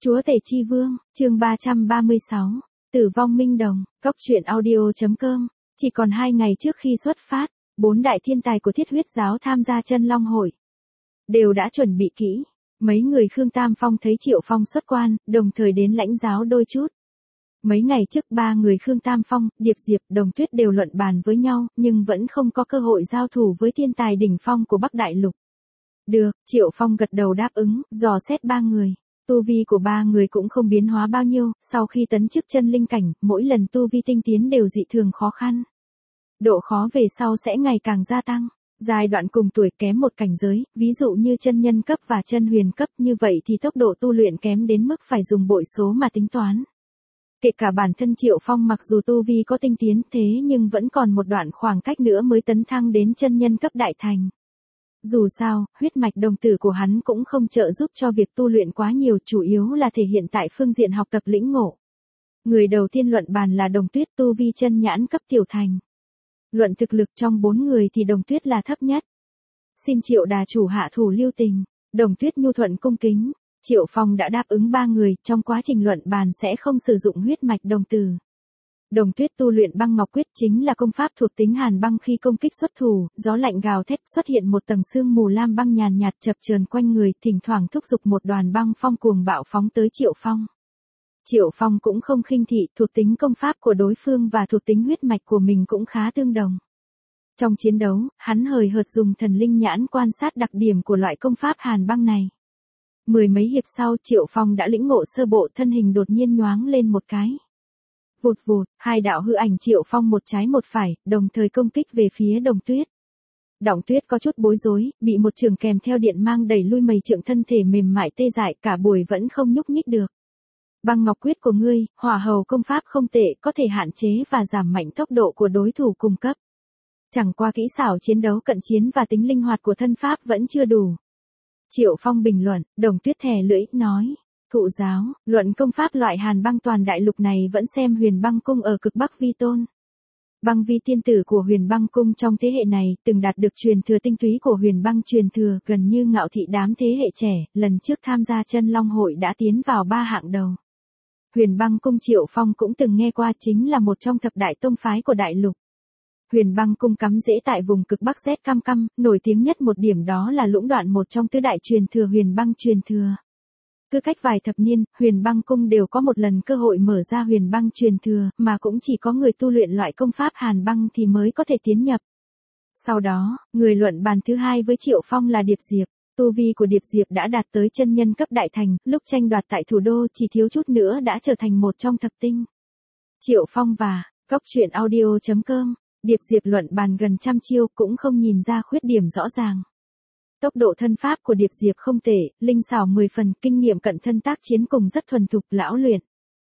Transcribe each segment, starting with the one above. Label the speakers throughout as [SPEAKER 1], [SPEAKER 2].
[SPEAKER 1] Chúa Tể Chi Vương, chương 336, Tử vong Minh Đồng, Cóc truyện audio.com. Chỉ còn 2 ngày trước khi xuất phát, 4 đại thiên tài của Thiết Huyết giáo tham gia Chân Long hội. Đều đã chuẩn bị kỹ. Mấy người Khương Tam Phong thấy Triệu Phong xuất quan, đồng thời đến lãnh giáo đôi chút. Mấy ngày trước 3 người Khương Tam Phong, Điệp Diệp, Đồng Tuyết đều luận bàn với nhau, nhưng vẫn không có cơ hội giao thủ với thiên tài đỉnh phong của Bắc Đại Lục. Được, Triệu Phong gật đầu đáp ứng, dò xét 3 người. Tu vi của 3 người cũng không biến hóa bao nhiêu, sau khi tấn chức chân linh cảnh, mỗi lần tu vi tinh tiến đều dị thường khó khăn. Độ khó về sau sẽ ngày càng gia tăng. Giai đoạn cùng tuổi kém một cảnh giới, ví dụ như chân nhân cấp và chân huyền cấp, như vậy thì tốc độ tu luyện kém đến mức phải dùng bội số mà tính toán. Kể cả bản thân Triệu Phong mặc dù tu vi có tinh tiến thế nhưng vẫn còn một đoạn khoảng cách nữa mới tấn thăng đến chân nhân cấp đại thành. Dù sao, huyết mạch đồng tử của hắn cũng không trợ giúp cho việc tu luyện quá nhiều, chủ yếu là thể hiện tại phương diện học tập lĩnh ngộ. Người đầu tiên luận bàn là Đồng Tuyết, tu vi chân nhãn cấp tiểu thành. Luận thực lực trong 4 người thì Đồng Tuyết là thấp nhất. Xin Triệu đà chủ hạ thủ lưu tình. Đồng Tuyết nhu thuận cung kính. Triệu Phong đã đáp ứng 3 người, trong quá trình luận bàn sẽ không sử dụng huyết mạch đồng tử. Đồng Tuyết tu luyện băng ngọc quyết chính là công pháp thuộc tính hàn băng, khi công kích xuất thủ, gió lạnh gào thét, xuất hiện một tầng sương mù lam băng nhàn nhạt chập chờn quanh người, thỉnh thoảng thúc giục một đoàn băng phong cuồng bạo phóng tới Triệu Phong. Triệu Phong cũng không khinh thị, thuộc tính công pháp của đối phương và thuộc tính huyết mạch của mình cũng khá tương đồng. Trong chiến đấu, hắn hời hợt dùng thần linh nhãn quan sát đặc điểm của loại công pháp hàn băng này. Mười mấy hiệp sau, Triệu Phong đã lĩnh ngộ sơ bộ, thân hình đột nhiên nhoáng lên một cái. Vụt vụt, 2 đạo hư ảnh Triệu Phong một trái một phải, đồng thời công kích về phía Đồng Tuyết. Đồng Tuyết có chút bối rối, bị một trường kèm theo điện mang đẩy lui mầy trượng, thân thể mềm mại tê dại, cả buổi vẫn không nhúc nhích được. Băng ngọc quyết của ngươi, hỏa hầu công pháp không tệ, có thể hạn chế và giảm mạnh tốc độ của đối thủ cùng cấp. Chẳng qua kỹ xảo chiến đấu cận chiến và tính linh hoạt của thân pháp vẫn chưa đủ. Triệu Phong bình luận. Đồng Tuyết thè lưỡi, nói. Thụ giáo, luận công pháp loại hàn băng toàn đại lục này vẫn xem Huyền Băng Cung ở cực Bắc vi tôn. Băng vi tiên tử của Huyền Băng Cung trong thế hệ này từng đạt được truyền thừa tinh túy của Huyền Băng truyền thừa, gần như ngạo thị đám thế hệ trẻ, lần trước tham gia Chân Long hội đã tiến vào 3 hạng đầu. Huyền Băng Cung Triệu Phong cũng từng nghe qua, chính là một trong thập đại tông phái của đại lục. Huyền Băng Cung cắm rễ tại vùng cực Bắc rét căm căm, nổi tiếng nhất một điểm đó là lũng đoạn một trong tứ đại truyền thừa Huyền Băng truyền thừa. Cứ cách vài thập niên, Huyền Băng Cung đều có một lần cơ hội mở ra Huyền Băng truyền thừa, mà cũng chỉ có người tu luyện loại công pháp hàn băng thì mới có thể tiến nhập. Sau đó, người luận bàn thứ 2 với Triệu Phong là Điệp Diệp. Tu vi của Điệp Diệp đã đạt tới chân nhân cấp đại thành, lúc tranh đoạt tại thủ đô chỉ thiếu chút nữa đã trở thành một trong thập tinh. Triệu Phong và Cóc truyện audio.com. Điệp Diệp luận bàn gần 100 chiêu cũng không nhìn ra khuyết điểm rõ ràng. Tốc độ thân pháp của Điệp Diệp không tệ, linh xảo 10 phần, kinh nghiệm cận thân tác chiến cùng rất thuần thục, lão luyện.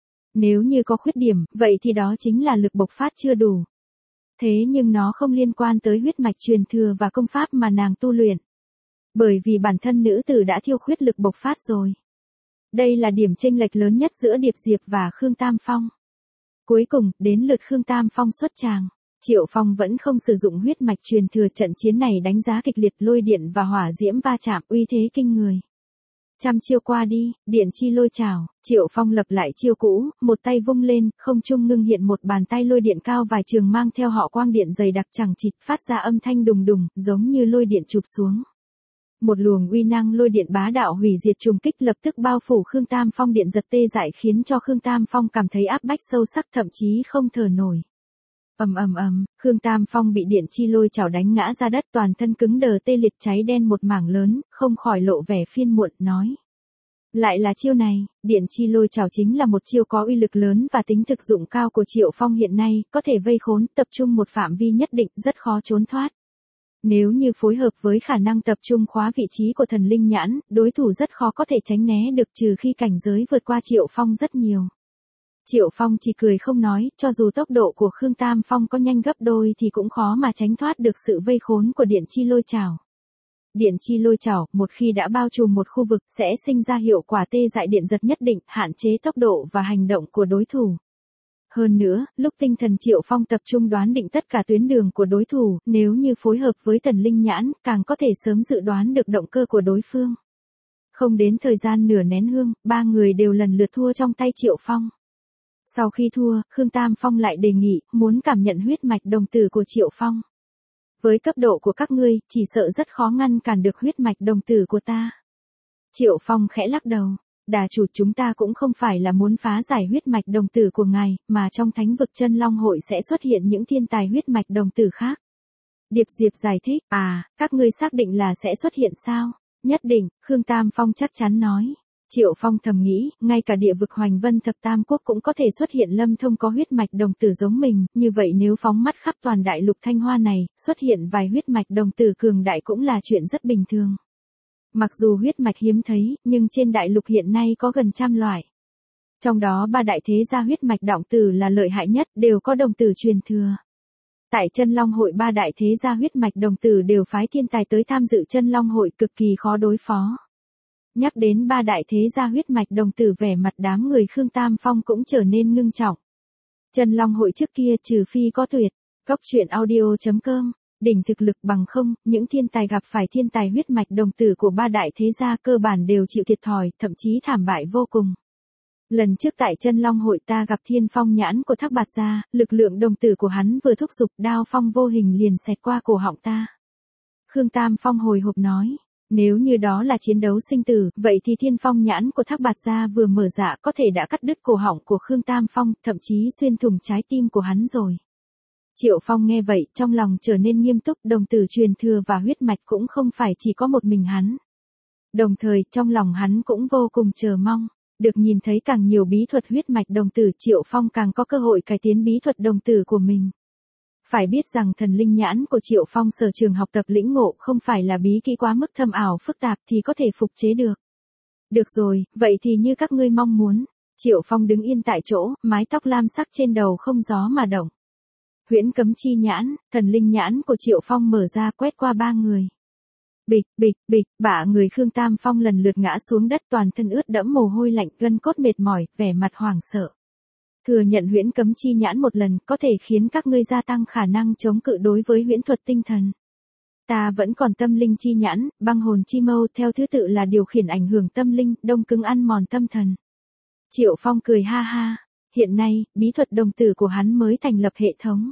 [SPEAKER 1] Nếu như có khuyết điểm, vậy thì đó chính là lực bộc phát chưa đủ. Thế nhưng nó không liên quan tới huyết mạch truyền thừa và công pháp mà nàng tu luyện. Bởi vì bản thân nữ tử đã thiêu khuyết lực bộc phát rồi. Đây là điểm chênh lệch lớn nhất giữa Điệp Diệp và Khương Tam Phong. Cuối cùng, đến lượt Khương Tam Phong xuất tràng. Triệu Phong vẫn không sử dụng huyết mạch truyền thừa, trận chiến này đánh giá kịch liệt, lôi điện và hỏa diễm va chạm, uy thế kinh người. 100 chiêu qua đi, điện chi lôi trảo, Triệu Phong lập lại chiêu cũ, một tay vung lên, không trung ngưng hiện một bàn tay lôi điện cao vài trường mang theo họ quang điện dày đặc chằng chịt, phát ra âm thanh đùng đùng, giống như lôi điện chụp xuống. Một luồng uy năng lôi điện bá đạo hủy diệt trùng kích lập tức bao phủ Khương Tam Phong, điện giật tê dại khiến cho Khương Tam Phong cảm thấy áp bách sâu sắc, thậm chí không thở nổi. Ầm ầm ầm, Khương Tam Phong bị điện chi lôi chảo đánh ngã ra đất, toàn thân cứng đờ tê liệt, cháy đen một mảng lớn, không khỏi lộ vẻ phiền muộn, nói. Lại là chiêu này. Điện chi lôi chảo chính là một chiêu có uy lực lớn và tính thực dụng cao của Triệu Phong hiện nay, có thể vây khốn, tập trung một phạm vi nhất định, rất khó trốn thoát. Nếu như phối hợp với khả năng tập trung khóa vị trí của thần linh nhãn, đối thủ rất khó có thể tránh né được, trừ khi cảnh giới vượt qua Triệu Phong rất nhiều. Triệu Phong chỉ cười không nói, cho dù tốc độ của Khương Tam Phong có nhanh gấp đôi thì cũng khó mà tránh thoát được sự vây khốn của điện chi lôi chảo. Điện chi lôi chảo, một khi đã bao trùm một khu vực, sẽ sinh ra hiệu quả tê dại điện giật nhất định, hạn chế tốc độ và hành động của đối thủ. Hơn nữa, lúc tinh thần Triệu Phong tập trung đoán định tất cả tuyến đường của đối thủ, nếu như phối hợp với thần linh nhãn, càng có thể sớm dự đoán được động cơ của đối phương. Không đến thời gian nửa nén hương, ba người đều lần lượt thua trong tay Triệu Phong. Sau khi thua, Khương Tam Phong lại đề nghị, muốn cảm nhận huyết mạch đồng tử của Triệu Phong. Với cấp độ của các ngươi, chỉ sợ rất khó ngăn cản được huyết mạch đồng tử của ta. Triệu Phong khẽ lắc đầu. Đà chủ, chúng ta cũng không phải là muốn phá giải huyết mạch đồng tử của ngài, mà trong thánh vực chân long hội sẽ xuất hiện những thiên tài huyết mạch đồng tử khác. Điệp Diệp giải thích, các ngươi xác định là sẽ xuất hiện sao? Nhất định, Khương Tam Phong chắc chắn nói. Triệu Phong thầm nghĩ, ngay cả địa vực Hoành Vân Thập Tam Quốc cũng có thể xuất hiện Lâm Thông có huyết mạch đồng tử giống mình, như vậy nếu phóng mắt khắp toàn đại lục Thanh Hoa này, xuất hiện vài huyết mạch đồng tử cường đại cũng là chuyện rất bình thường. Mặc dù huyết mạch hiếm thấy, nhưng trên đại lục hiện nay có gần 100 loại. Trong đó ba đại thế gia huyết mạch đồng tử là lợi hại nhất, đều có đồng tử truyền thừa. Tại Chân Long hội ba đại thế gia huyết mạch đồng tử đều phái thiên tài tới tham dự Chân Long hội, cực kỳ khó đối phó. Nhắc đến ba đại thế gia huyết mạch đồng tử, vẻ mặt đám người Khương Tam Phong cũng trở nên ngưng trọng. Chân Long hội trước kia trừ phi có tuyệt, coctruyện.audio.com, đỉnh thực lực, bằng không, những thiên tài gặp phải thiên tài huyết mạch đồng tử của ba đại thế gia cơ bản đều chịu thiệt thòi, thậm chí thảm bại vô cùng. Lần trước tại Chân Long hội ta gặp Thiên Phong nhãn của Thác Bạt gia, lực lượng đồng tử của hắn vừa thúc giục, đao phong vô hình liền xẹt qua cổ họng ta. Khương Tam Phong hồi hộp nói, nếu như đó là chiến đấu sinh tử, vậy thì Thiên Phong nhãn của Thác Bạt gia vừa mở dạ có thể đã cắt đứt cổ họng của Khương Tam Phong, thậm chí xuyên thủng trái tim của hắn rồi. Triệu Phong nghe vậy, trong lòng trở nên nghiêm túc, đồng tử truyền thừa và huyết mạch cũng không phải chỉ có một mình hắn. Đồng thời, trong lòng hắn cũng vô cùng chờ mong, được nhìn thấy càng nhiều bí thuật huyết mạch đồng tử, Triệu Phong càng có cơ hội cải tiến bí thuật đồng tử của mình. Phải biết rằng thần linh nhãn của Triệu Phong sở trường học tập lĩnh ngộ không phải là bí kỹ quá mức thâm ảo phức tạp thì có thể phục chế được. Được rồi, vậy thì như các ngươi mong muốn. Triệu Phong đứng yên tại chỗ, mái tóc lam sắc trên đầu không gió mà động. Huyễn cấm chi nhãn, thần linh nhãn của Triệu Phong mở ra quét qua ba người. Bịch, bịch, bịch, bả người Khương Tam Phong lần lượt ngã xuống đất, toàn thân ướt đẫm mồ hôi lạnh, gân cốt mệt mỏi, vẻ mặt hoảng sợ. Thừa nhận huyễn cấm chi nhãn một lần có thể khiến các ngươi gia tăng khả năng chống cự đối với huyễn thuật tinh thần. Ta vẫn còn tâm linh chi nhãn, băng hồn chi mâu, theo thứ tự là điều khiển ảnh hưởng tâm linh, đông cứng ăn mòn tâm thần. Triệu Phong cười ha ha, hiện nay, bí thuật đồng tử của hắn mới thành lập hệ thống.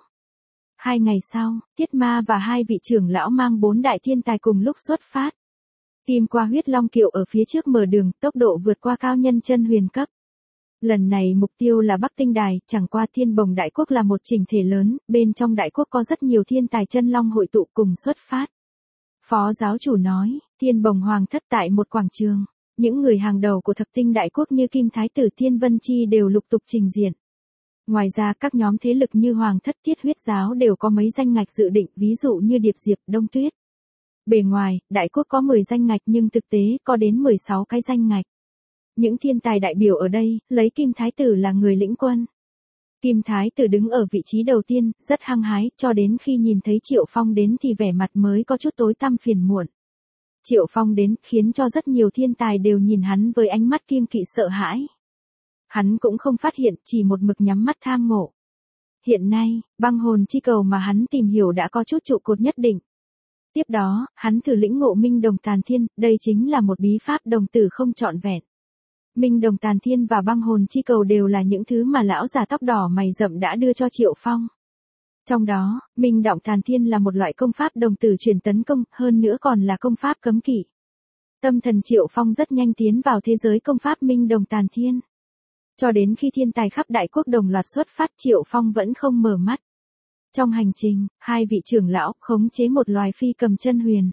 [SPEAKER 1] 2 ngày sau, Tiết Ma và 2 vị trưởng lão mang 4 đại thiên tài cùng lúc xuất phát. Kim qua huyết long kiệu ở phía trước mở đường, tốc độ vượt qua cao nhân chân huyền cấp. Lần này mục tiêu là Bắc Tinh Đài, chẳng qua Thiên Bồng Đại Quốc là một chỉnh thể lớn, bên trong đại quốc có rất nhiều thiên tài chân long hội tụ cùng xuất phát. Phó giáo chủ nói, Thiên Bồng Hoàng thất tại một quảng trường, những người hàng đầu của Thập Tinh Đại Quốc như Kim Thái Tử, Thiên Vân Chi đều lục tục trình diện. Ngoài ra các nhóm thế lực như Hoàng thất, Thiết Huyết giáo đều có mấy danh ngạch dự định, ví dụ như Điệp Diệp, Đông Tuyết. Bề ngoài, đại quốc có 10 danh ngạch nhưng thực tế có đến 16 cái danh ngạch. Những thiên tài đại biểu ở đây, lấy Kim Thái Tử là người lĩnh quân. Kim Thái Tử đứng ở vị trí đầu tiên, rất hăng hái, cho đến khi nhìn thấy Triệu Phong đến thì vẻ mặt mới có chút tối tăm phiền muộn. Triệu Phong đến, khiến cho rất nhiều thiên tài đều nhìn hắn với ánh mắt kiêng kỵ sợ hãi. Hắn cũng không phát hiện, chỉ một mực nhắm mắt tham ngộ. Hiện nay, băng hồn chi cầu mà hắn tìm hiểu đã có chút trụ cột nhất định. Tiếp đó, hắn thử lĩnh ngộ Minh Đồng Tàn Thiên, đây chính là một bí pháp đồng tử không trọn vẹn. Minh Đồng Tàn Thiên và băng hồn chi cầu đều là những thứ mà lão già tóc đỏ mày rậm đã đưa cho Triệu Phong. Trong đó, Minh Động Tàn Thiên là một loại công pháp đồng tử truyền tấn công, hơn nữa còn là công pháp cấm kỵ. Tâm thần Triệu Phong rất nhanh tiến vào thế giới công pháp Minh Đồng Tàn Thiên. Cho đến khi thiên tài khắp đại quốc đồng loạt xuất phát, Triệu Phong vẫn không mở mắt. Trong hành trình, 2 vị trưởng lão khống chế một loài phi cầm chân huyền.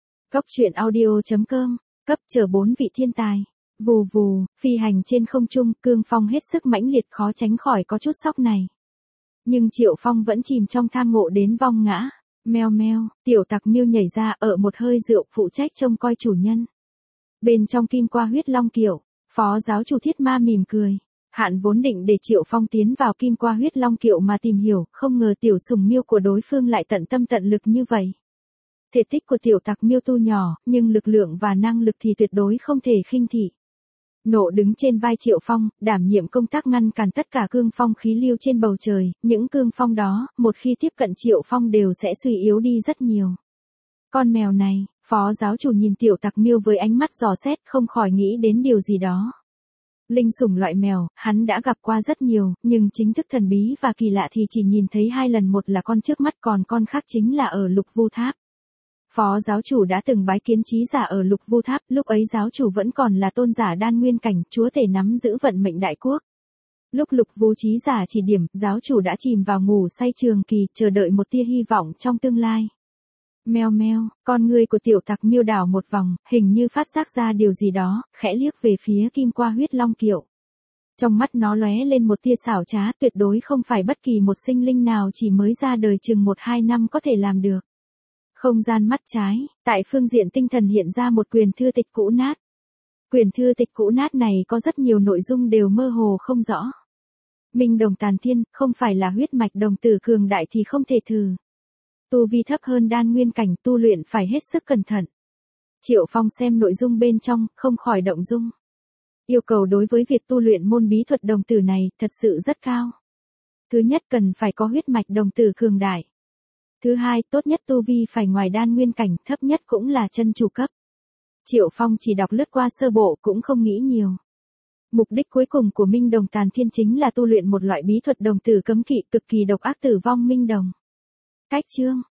[SPEAKER 1] Coctruyện.audio.com, cấp chở 4 vị thiên tài. Vù vù, phi hành trên không trung, cương phong hết sức mãnh liệt, khó tránh khỏi có chút sốc này. Nhưng Triệu Phong vẫn chìm trong tham ngộ đến vong ngã. Meo meo, tiểu tặc miêu nhảy ra, ở một hơi rượu, phụ trách trông coi chủ nhân. Bên trong kim qua huyết long kiệu, phó giáo chủ Thiết Ma mỉm cười. Hạn vốn định để Triệu Phong tiến vào kim qua huyết long kiệu mà tìm hiểu, không ngờ tiểu sùng miêu của đối phương lại tận tâm tận lực như vậy. Thể tích của tiểu tặc miêu tu nhỏ, nhưng lực lượng và năng lực thì tuyệt đối không thể khinh thị. Nộ đứng trên vai Triệu Phong, đảm nhiệm công tác ngăn cản tất cả cương phong khí lưu trên bầu trời, những cương phong đó, một khi tiếp cận Triệu Phong đều sẽ suy yếu đi rất nhiều. Con mèo này, Phó giáo chủ nhìn Tiểu Tặc Miêu với ánh mắt dò xét, không khỏi nghĩ đến điều gì đó. Linh sủng loại mèo, hắn đã gặp qua rất nhiều, nhưng chính thức thần bí và kỳ lạ thì chỉ nhìn thấy 2 lần, một là con trước mắt, còn con khác chính là ở Lục Vu Tháp. Phó giáo chủ đã từng bái kiến trí giả ở Lục Vu Tháp, lúc ấy giáo chủ vẫn còn là tôn giả đan nguyên cảnh, chúa tể nắm giữ vận mệnh đại quốc. Lúc Lục Vu trí giả chỉ điểm, giáo chủ đã chìm vào ngủ say trường kỳ, chờ đợi một tia hy vọng trong tương lai. Meo meo, con người của Tiểu Tặc Miêu đảo một vòng, hình như phát giác ra điều gì đó, khẽ liếc về phía Kim Qua Huyết Long Kiệu. Trong mắt nó lóe lên một tia xảo trá, tuyệt đối không phải bất kỳ một sinh linh nào chỉ mới ra đời chừng 1-2 năm có thể làm được. Không gian mắt trái, tại phương diện tinh thần hiện ra một quyển thư tịch cũ nát. Quyển thư tịch cũ nát này có rất nhiều nội dung đều mơ hồ không rõ. Minh đồng tàn thiên, không phải là huyết mạch đồng tử cường đại thì không thể thử. Tu vi thấp hơn đan nguyên cảnh, tu luyện phải hết sức cẩn thận. Triệu Phong xem nội dung bên trong, không khỏi động dung. Yêu cầu đối với việc tu luyện môn bí thuật đồng tử này, thật sự rất cao. Thứ nhất, cần phải có huyết mạch đồng tử cường đại. Thứ hai, tốt nhất tu vi phải ngoài đan nguyên cảnh, thấp nhất cũng là chân chủ cấp. Triệu Phong chỉ đọc lướt qua sơ bộ, cũng không nghĩ nhiều. Mục đích cuối cùng của Minh đồng tàn thiên chính là tu luyện một loại bí thuật đồng tử cấm kỵ, cực kỳ độc ác, Tử vong minh đồng. Cách chương